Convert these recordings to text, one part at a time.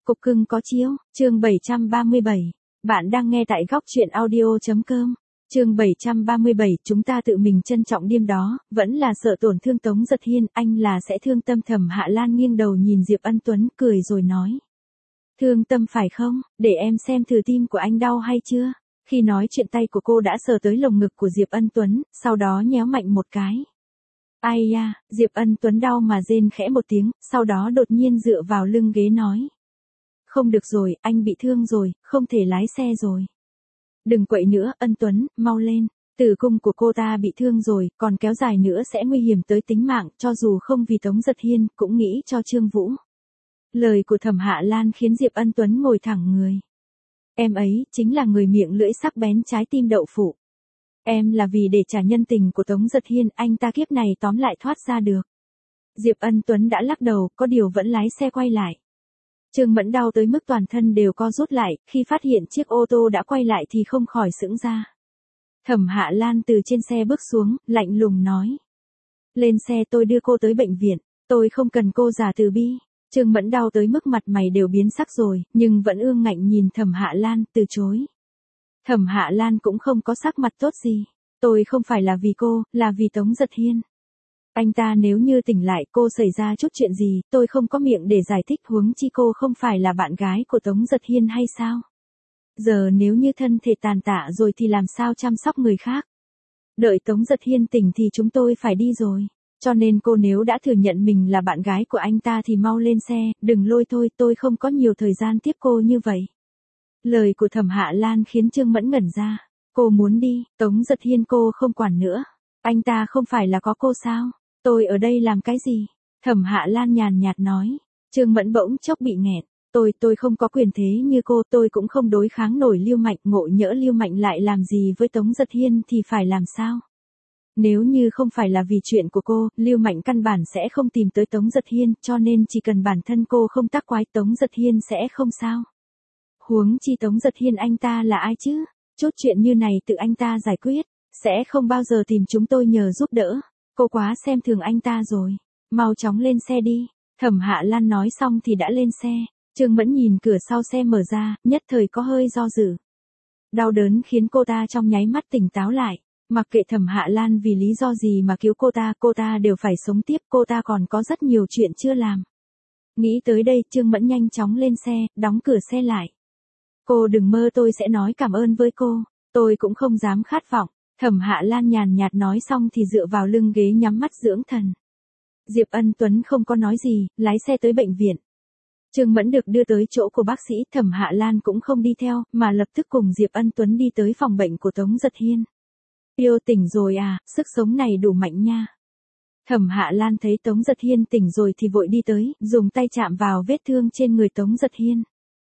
Cục cưng có chiếu, chương 737. Bạn đang nghe tại góc truyện audio.com. Chương 737, chúng ta tự mình trân trọng đêm đó, vẫn là sợ tổn thương Tống Giật Hiên, anh là sẽ thương tâm. Thẩm Hạ Lan nghiêng đầu nhìn Diệp Ân Tuấn, cười rồi nói. Thương tâm phải không, để em xem thử tim của anh đau hay chưa. Khi nói chuyện tay của cô đã sờ tới lồng ngực của Diệp Ân Tuấn, sau đó nhéo mạnh một cái. Ai da, Diệp Ân Tuấn đau mà rên khẽ một tiếng, sau đó đột nhiên dựa vào lưng ghế nói. Không được rồi, anh bị thương rồi, không thể lái xe rồi. Đừng quậy nữa, Ân Tuấn, mau lên. Tử cung của cô ta bị thương rồi, còn kéo dài nữa sẽ nguy hiểm tới tính mạng, cho dù không vì Tống Giật Hiên, cũng nghĩ cho Trương Vũ. Lời của Thẩm Hạ Lan khiến Diệp Ân Tuấn ngồi thẳng người. Em ấy, chính là người miệng lưỡi sắc bén trái tim đậu phụ. Em là vì để trả nhân tình của Tống Giật Hiên, anh ta kiếp này tóm lại thoát ra được. Diệp Ân Tuấn đã lắc đầu, có điều vẫn lái xe quay lại. Trương Mẫn đau tới mức toàn thân đều co rút lại, khi phát hiện chiếc ô tô đã quay lại thì không khỏi sững ra. Thẩm Hạ Lan từ trên xe bước xuống, lạnh lùng nói. Lên xe, tôi đưa cô tới bệnh viện, tôi không cần cô giả từ bi. Trương Mẫn đau tới mức mặt mày đều biến sắc rồi, nhưng vẫn ương ngạnh nhìn Thẩm Hạ Lan, từ chối. Thẩm Hạ Lan cũng không có sắc mặt tốt gì. Tôi không phải là vì cô, là vì Tống Giật Hiên. Anh ta nếu như tỉnh lại, cô xảy ra chút chuyện gì, tôi không có miệng để giải thích, huống chi cô không phải là bạn gái của Tống Giật Hiên hay sao? Giờ nếu như thân thể tàn tạ rồi thì làm sao chăm sóc người khác? Đợi Tống Giật Hiên tỉnh thì chúng tôi phải đi rồi. Cho nên cô nếu đã thừa nhận mình là bạn gái của anh ta thì mau lên xe, đừng lôi thôi, tôi không có nhiều thời gian tiếp cô như vậy. Lời của Thẩm Hạ Lan khiến Trương Mẫn ngẩn ra. Cô muốn đi, Tống Giật Hiên cô không quản nữa. Anh ta không phải là có cô sao? Tôi ở đây làm cái gì? Thẩm Hạ Lan nhàn nhạt nói. Trương Mẫn bỗng chốc bị nghẹn. Tôi không có quyền thế như cô, tôi cũng không đối kháng nổi Lưu Mạnh, ngộ nhỡ Lưu Mạnh lại làm gì với Tống Giật Hiên thì phải làm sao? Nếu như không phải là vì chuyện của cô, Lưu Mạnh căn bản sẽ không tìm tới Tống Giật Hiên, cho nên chỉ cần bản thân cô không tác quái, Tống Giật Hiên sẽ không sao. Huống chi Tống Giật Hiên anh ta là ai chứ? Chút chuyện như này tự anh ta giải quyết, sẽ không bao giờ tìm chúng tôi nhờ giúp đỡ. Cô quá xem thường anh ta rồi. Mau chóng lên xe đi. Thẩm Hạ Lan nói xong thì đã lên xe. Trương Mẫn nhìn cửa sau xe mở ra, nhất thời có hơi do dự. Đau đớn khiến cô ta trong nháy mắt tỉnh táo lại. Mặc kệ Thẩm Hạ Lan vì lý do gì mà cứu cô ta đều phải sống tiếp, cô ta còn có rất nhiều chuyện chưa làm. Nghĩ tới đây, Trương Mẫn nhanh chóng lên xe, đóng cửa xe lại. Cô đừng mơ tôi sẽ nói cảm ơn với cô, tôi cũng không dám khát vọng. Thẩm Hạ Lan nhàn nhạt nói xong thì dựa vào lưng ghế nhắm mắt dưỡng thần. Diệp Ân Tuấn không có nói gì, lái xe tới bệnh viện. Trương Mẫn được đưa tới chỗ của bác sĩ, Thẩm Hạ Lan cũng không đi theo, mà lập tức cùng Diệp Ân Tuấn đi tới phòng bệnh của Tống Giật Hiên. Yêu tỉnh rồi à, sức sống này đủ mạnh nha. Thẩm Hạ Lan thấy Tống Giật Hiên tỉnh rồi thì vội đi tới, dùng tay chạm vào vết thương trên người Tống Giật Hiên.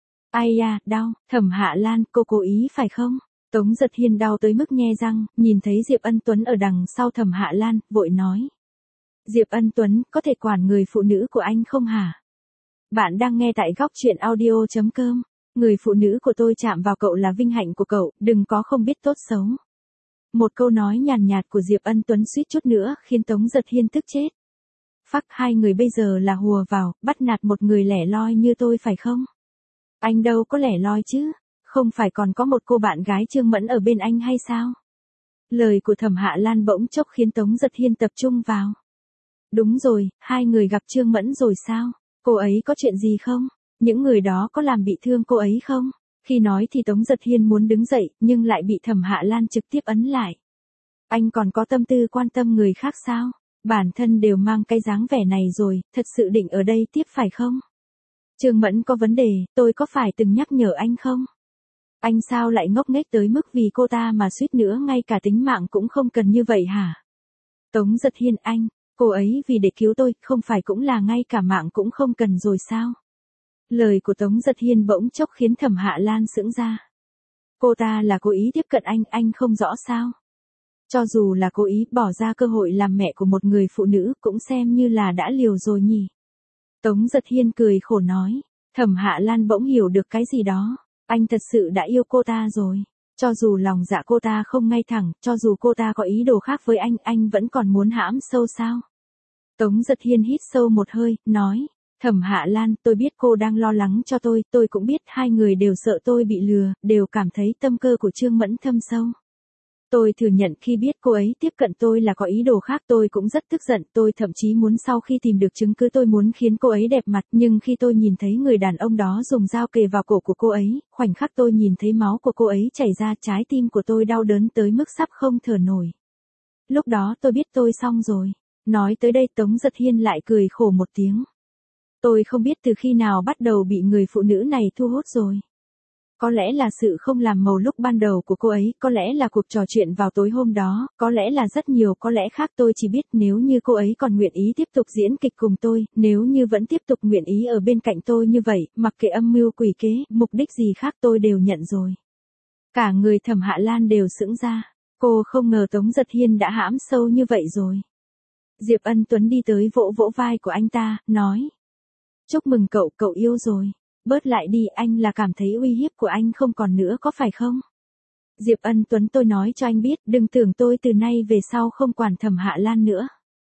Ai da, đau, Thẩm Hạ Lan, cô cố ý phải không? Tống Giật Hiên đau tới mức nhe răng, nhìn thấy Diệp Ân Tuấn ở đằng sau Thẩm Hạ Lan, vội nói. Diệp Ân Tuấn, có thể quản người phụ nữ của anh không hả? Bạn đang nghe tại góc truyện audio.com. Người phụ nữ của tôi chạm vào cậu là vinh hạnh của cậu, đừng có không biết tốt xấu. Một câu nói nhàn nhạt của Diệp Ân Tuấn suýt chút nữa khiến Tống Giật Hiên tức chết. Phắc, hai người bây giờ là hùa vào, bắt nạt một người lẻ loi như tôi phải không? Anh đâu có lẻ loi chứ, không phải còn có một cô bạn gái Trương Mẫn ở bên anh hay sao? Lời của Thẩm Hạ Lan bỗng chốc khiến Tống Giật Hiên tập trung vào. Đúng rồi, hai người gặp Trương Mẫn rồi sao? Cô ấy có chuyện gì không? Những người đó có làm bị thương cô ấy không? Khi nói thì Tống Giật Hiên muốn đứng dậy, nhưng lại bị Thẩm Hạ Lan trực tiếp ấn lại. Anh còn có tâm tư quan tâm người khác sao? Bản thân đều mang cái dáng vẻ này rồi, thật sự định ở đây tiếp phải không? Trương Mẫn có vấn đề, tôi có phải từng nhắc nhở anh không? Anh sao lại ngốc nghếch tới mức vì cô ta mà suýt nữa ngay cả tính mạng cũng không cần như vậy hả? Tống Giật Hiên, anh, cô ấy vì để cứu tôi, không phải cũng là ngay cả mạng cũng không cần rồi sao? Lời của Tống Giật Hiên bỗng chốc khiến Thẩm Hạ Lan sững ra. Cô ta là cố ý tiếp cận anh không rõ sao? Cho dù là cố ý, bỏ ra cơ hội làm mẹ của một người phụ nữ cũng xem như là đã liều rồi nhỉ. Tống Giật Hiên cười khổ nói. Thẩm Hạ Lan bỗng hiểu được cái gì đó. Anh thật sự đã yêu cô ta rồi. Cho dù lòng dạ cô ta không ngay thẳng, cho dù cô ta có ý đồ khác với anh vẫn còn muốn hãm sâu sao? Tống Giật Hiên hít sâu một hơi, nói. Thẩm Hạ Lan, tôi biết cô đang lo lắng cho tôi cũng biết hai người đều sợ tôi bị lừa, đều cảm thấy tâm cơ của Trương Mẫn thâm sâu. Tôi thừa nhận khi biết cô ấy tiếp cận tôi là có ý đồ khác tôi cũng rất tức giận, tôi thậm chí muốn sau khi tìm được chứng cứ tôi muốn khiến cô ấy đẹp mặt, nhưng khi tôi nhìn thấy người đàn ông đó dùng dao kề vào cổ của cô ấy, khoảnh khắc tôi nhìn thấy máu của cô ấy chảy ra, trái tim của tôi đau đớn tới mức sắp không thở nổi. Lúc đó tôi biết tôi xong rồi. Nói tới đây Tống Giật Hiên lại cười khổ một tiếng. Tôi không biết từ khi nào bắt đầu bị người phụ nữ này thu hút rồi. Có lẽ là sự không làm màu lúc ban đầu của cô ấy, có lẽ là cuộc trò chuyện vào tối hôm đó, có lẽ là rất nhiều có lẽ khác tôi chỉ biết nếu như cô ấy còn nguyện ý tiếp tục diễn kịch cùng tôi, nếu như vẫn tiếp tục nguyện ý ở bên cạnh tôi như vậy, mặc kệ âm mưu quỷ kế, mục đích gì khác tôi đều nhận rồi. Cả người Thẩm Hạ Lan đều sững ra, cô không ngờ Tống Giật Hiên đã hãm sâu như vậy rồi. Diệp Ân Tuấn đi tới vỗ vỗ vai của anh ta, nói. Chúc mừng cậu, cậu yêu rồi. Bớt lại đi, anh là cảm thấy uy hiếp của anh không còn nữa có phải không? Diệp Ân Tuấn, tôi nói cho anh biết, đừng tưởng tôi từ nay về sau không quản Thẩm Hạ Lan nữa.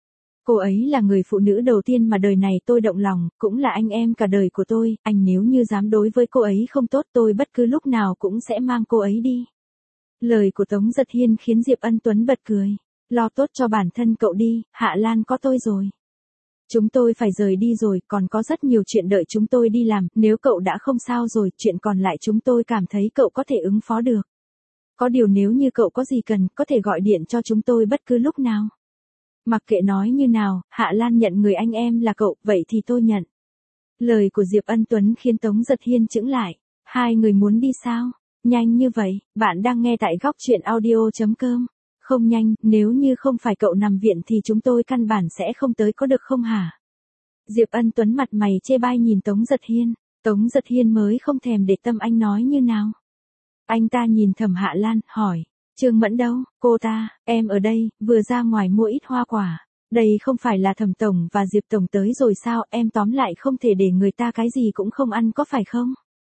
Cô ấy là người phụ nữ đầu tiên mà đời này tôi động lòng, cũng là anh em cả đời của tôi, anh nếu như dám đối với cô ấy không tốt tôi bất cứ lúc nào cũng sẽ mang cô ấy đi. Lời của Tống Giật Hiên khiến Diệp Ân Tuấn bật cười. Lo tốt cho bản thân cậu đi, Hạ Lan có tôi rồi. Chúng tôi phải rời đi rồi, còn có rất nhiều chuyện đợi chúng tôi đi làm, nếu cậu đã không sao rồi, chuyện còn lại chúng tôi cảm thấy cậu có thể ứng phó được. Có điều nếu như cậu có gì cần, có thể gọi điện cho chúng tôi bất cứ lúc nào. Mặc kệ nói như nào, Hạ Lan nhận người anh em là cậu, vậy thì tôi nhận. Lời của Diệp Ân Tuấn khiến Tống Giật Hiên chững lại. Hai người muốn đi sao? Nhanh như vậy, bạn đang nghe tại góc truyện audio.com. Không nhanh, nếu như không phải cậu nằm viện thì chúng tôi căn bản sẽ không tới có được không hả? Diệp Ân Tuấn mặt mày chê bai nhìn Tống Giật Hiên. Tống Giật Hiên mới không thèm để tâm anh nói như nào. Anh ta nhìn Thẩm Hạ Lan, hỏi. Trương Mẫn đâu? Cô ta, em ở đây, vừa ra ngoài mua ít hoa quả. Đây không phải là Thẩm Tổng và Diệp Tổng tới rồi sao? Em tóm lại không thể để người ta cái gì cũng không ăn có phải không?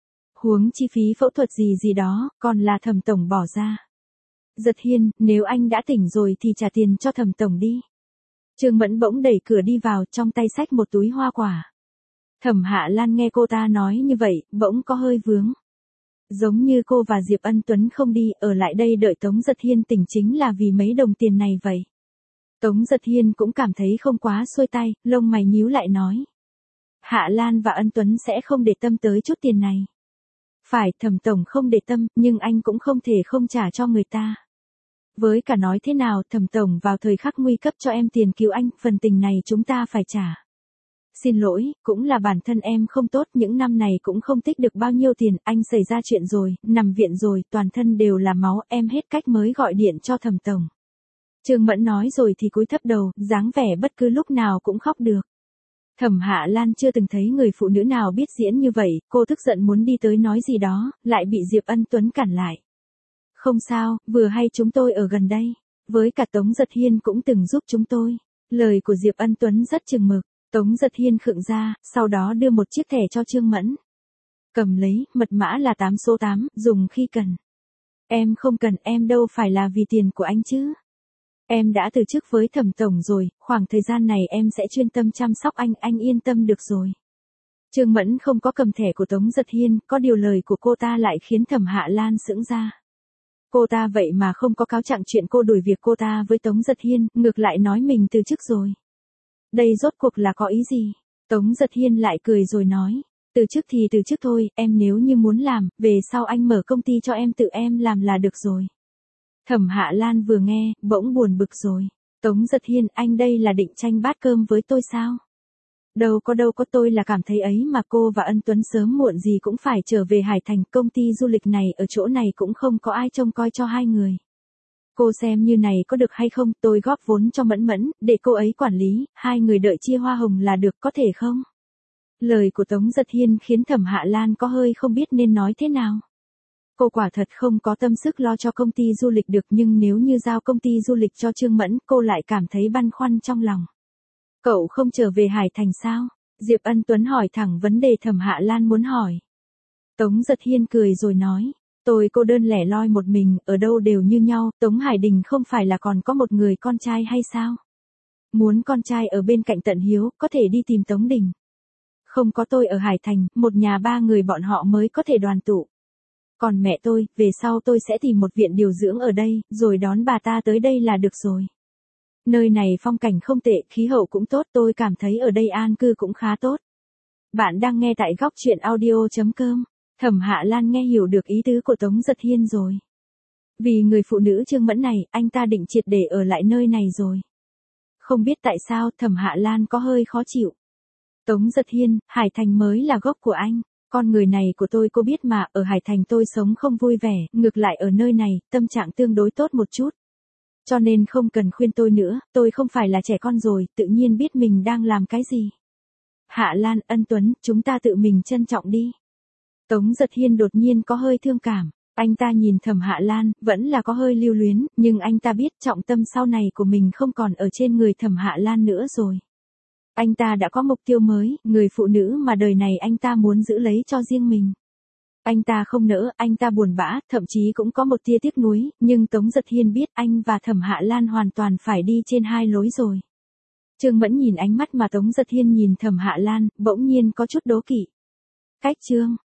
Huống chi phí phẫu thuật gì gì đó, còn là Thẩm Tổng bỏ ra. Giật Hiên, nếu anh đã tỉnh rồi thì trả tiền cho Thẩm Tổng đi. Trương Mẫn bỗng đẩy cửa đi vào, trong tay xách một túi hoa quả. Thẩm Hạ Lan nghe cô ta nói như vậy, bỗng có hơi vướng. Giống như cô và Diệp Ân Tuấn không đi, ở lại đây đợi Tống Giật Hiên tỉnh chính là vì mấy đồng tiền này vậy. Tống Giật Hiên cũng cảm thấy không quá xuôi tay, lông mày nhíu lại nói. Hạ Lan và Ân Tuấn sẽ không để tâm tới chút tiền này. Phải, Thẩm Tổng không để tâm, nhưng anh cũng không thể không trả cho người ta. Với cả nói thế nào, Thẩm Tổng vào thời khắc nguy cấp cho em tiền cứu anh, phần tình này chúng ta phải trả. Xin lỗi, cũng là bản thân em không tốt, những năm này cũng không tích được bao nhiêu tiền, anh xảy ra chuyện rồi, nằm viện rồi, toàn thân đều là máu, em hết cách mới gọi điện cho Thẩm Tổng. Trương Mẫn nói rồi thì cúi thấp đầu, dáng vẻ bất cứ lúc nào cũng khóc được. Thẩm Hạ Lan chưa từng thấy người phụ nữ nào biết diễn như vậy, cô tức giận muốn đi tới nói gì đó, lại bị Diệp Ân Tuấn cản lại. Không sao, vừa hay chúng tôi ở gần đây. Với cả Tống Giật Hiên cũng từng giúp chúng tôi. Lời của Diệp Ân Tuấn rất chừng mực. Tống Giật Hiên khựng ra, sau đó đưa một chiếc thẻ cho Trương Mẫn. Cầm lấy, mật mã là 8 số 8, dùng khi cần. Em không cần, em đâu phải là vì tiền của anh chứ. Em đã từ chức với Thẩm Tổng rồi, khoảng thời gian này em sẽ chuyên tâm chăm sóc anh yên tâm được rồi. Trương Mẫn không có cầm thẻ của Tống Giật Hiên, có điều lời của cô ta lại khiến Thẩm Hạ Lan sững ra. Cô ta vậy mà không có cáo trạng chuyện cô đuổi việc cô ta với Tống Giật Hiên, ngược lại nói mình từ chức rồi. Đây rốt cuộc là có ý gì? Tống Giật Hiên lại cười rồi nói. Từ chức thì từ chức thôi, em nếu như muốn làm, về sau anh mở công ty cho em tự em làm là được rồi. Thẩm Hạ Lan vừa nghe, bỗng buồn bực rồi. Tống Giật Hiên, anh đây là định tranh bát cơm với tôi sao? Đâu có tôi là cảm thấy ấy mà cô và Ân Tuấn sớm muộn gì cũng phải trở về Hải Thành, công ty du lịch này ở chỗ này cũng không có ai trông coi cho hai người. Cô xem như này có được hay không, tôi góp vốn cho Mẫn Mẫn, để cô ấy quản lý, hai người đợi chia hoa hồng là được có thể không? Lời của Tống Giật Hiên khiến Thẩm Hạ Lan có hơi không biết nên nói thế nào. Cô quả thật không có tâm sức lo cho công ty du lịch được nhưng nếu như giao công ty du lịch cho Trương Mẫn, cô lại cảm thấy băn khoăn trong lòng. Cậu không trở về Hải Thành sao? Diệp Ân Tuấn hỏi thẳng vấn đề Thẩm Hạ Lan muốn hỏi. Tống Giật Hiên cười rồi nói. Tôi cô đơn lẻ loi một mình, ở đâu đều như nhau, Tống Hải Đình không phải là còn có một người con trai hay sao? Muốn con trai ở bên cạnh Tận Hiếu, có thể đi tìm Tống Đình. Không có tôi ở Hải Thành, một nhà ba người bọn họ mới có thể đoàn tụ. Còn mẹ tôi, về sau tôi sẽ tìm một viện điều dưỡng ở đây, rồi đón bà ta tới đây là được rồi. Nơi này phong cảnh không tệ, khí hậu cũng tốt, tôi cảm thấy ở đây an cư cũng khá tốt. Bạn đang nghe tại góc chuyện audio.com. Thẩm Hạ Lan nghe hiểu được ý tứ của Tống Giật Hiên rồi. Vì người phụ nữ Trương Mẫn này, anh ta định triệt để ở lại nơi này rồi. Không biết tại sao Thẩm Hạ Lan có hơi khó chịu. Tống Giật Hiên, Hải Thành mới là gốc của anh. Con người này của tôi cô biết mà, ở Hải Thành tôi sống không vui vẻ, ngược lại ở nơi này, tâm trạng tương đối tốt một chút. Cho nên không cần khuyên tôi nữa, tôi không phải là trẻ con rồi, tự nhiên biết mình đang làm cái gì. Hạ Lan, Ân Tuấn, chúng ta tự mình trân trọng đi. Tống Giật Hiên đột nhiên có hơi thương cảm. Anh ta nhìn Thẩm Hạ Lan, vẫn là có hơi lưu luyến, nhưng anh ta biết trọng tâm sau này của mình không còn ở trên người Thẩm Hạ Lan nữa rồi. Anh ta đã có mục tiêu mới, người phụ nữ mà đời này anh ta muốn giữ lấy cho riêng mình. Anh ta không nỡ, anh ta buồn bã, thậm chí cũng có một tia tiếc nuối, nhưng Tống Giật Hiên biết anh và Thẩm Hạ Lan hoàn toàn phải đi trên hai lối rồi. Trương Mẫn nhìn ánh mắt mà Tống Giật Hiên nhìn Thẩm Hạ Lan, bỗng nhiên có chút đố kỵ. Cách Trương,